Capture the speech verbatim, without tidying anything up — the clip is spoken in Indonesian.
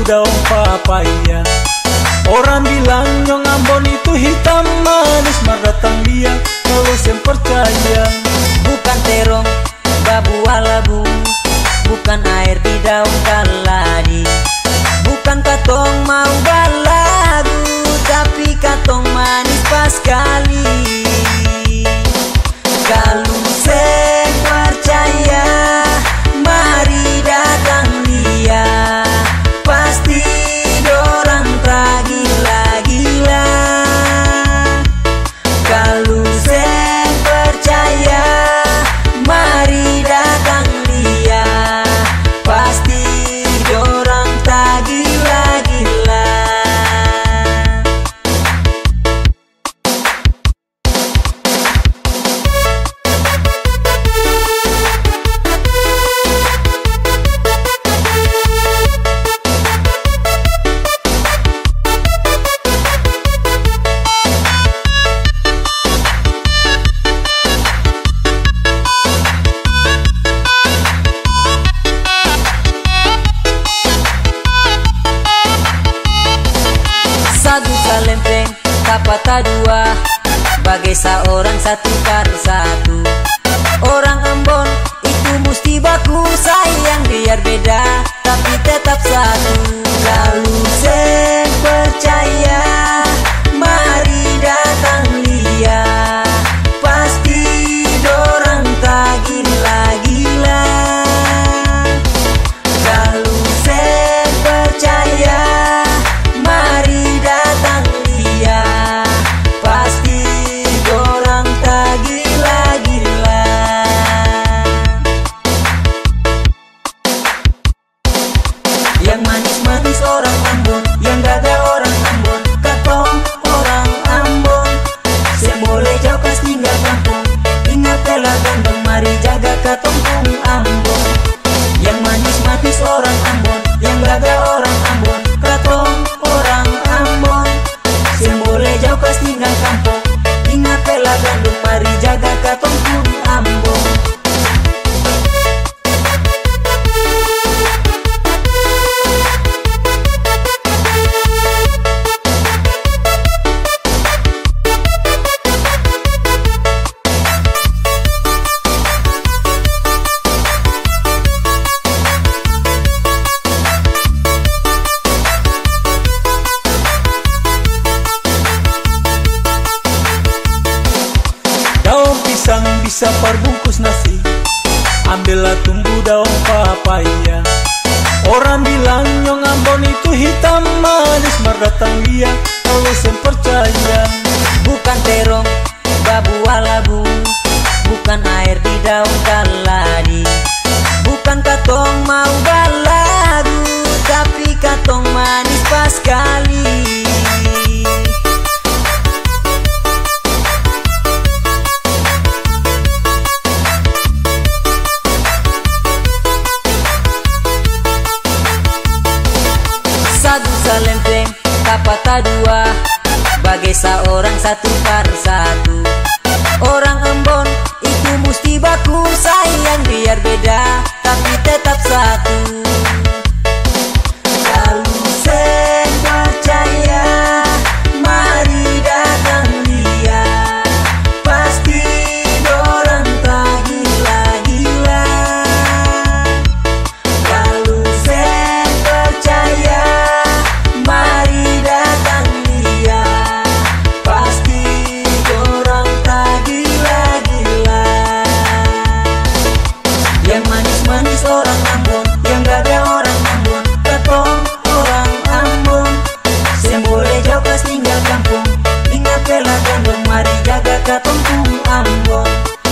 daun papaya. Orang bilang Nyong Ambon itu hitam manis, mar datang dia kalau sem percaya. Bukan terong babu alabu, bukan air di daun kaladi, bukan katong mau balagu, tapi katong manis pas kali. Kalau sen percaya, mari datang dia, pasti dorang tak gila-gila. Kalau sen percaya, mari datang dia, pasti dorang tak gila-gila. Satu kalempeng, kapata dua, bagai seorang satu kar satu. Orang Ambon itu mesti baku sayang, biar beda tapi tetap satu. Lalu sen percaya, mari datang dia, pasti dorang tak gila-gila. Lalu sen percaya, mari datang dia, pasti dorang tak gila-gila. Yang manis-manis orang Ambon, yang gagal orang Ambon, katong orang Ambon. Saya boleh jauh kas tinggal kampung, ingat telah gandong, mari jaga katong pung Ambon. Yang manis-manis orang Ambon, yang gagal orang Ambon, katong orang Ambon. Saya boleh jauh kas tinggal kampung, ingat telah gandong, mari jaga katong pung Ambon. Daun pisang bisa perbungkus nasi, ambillah tumbuh daun papaya. Orang bilang Nyong Ambon itu hitam manis, mar datang dia kalau sem percaya. Bukan terong babu alabu, bukan air di daun kaladi, bukan katong mau balagu, tapi katong manis pas kali. Satu kalempeng, kapata dua, bagai seorang satu kar satu. Orang Ambon itu mesti baku sayang, biar beda tapi tetap satu. Kalau sen percaya, mari datang dia, pasti dorang tak gila-gila. Kalau sen percaya, mari datang dia, pasti dorang tak gila-gila. Yang manis-manis orang Ambon, yang gagal orang Ambon, katong orang Ambon. Saya boleh jauh kas tinggal kampung, ingat telah gandong, mari jaga katong pung Ambon.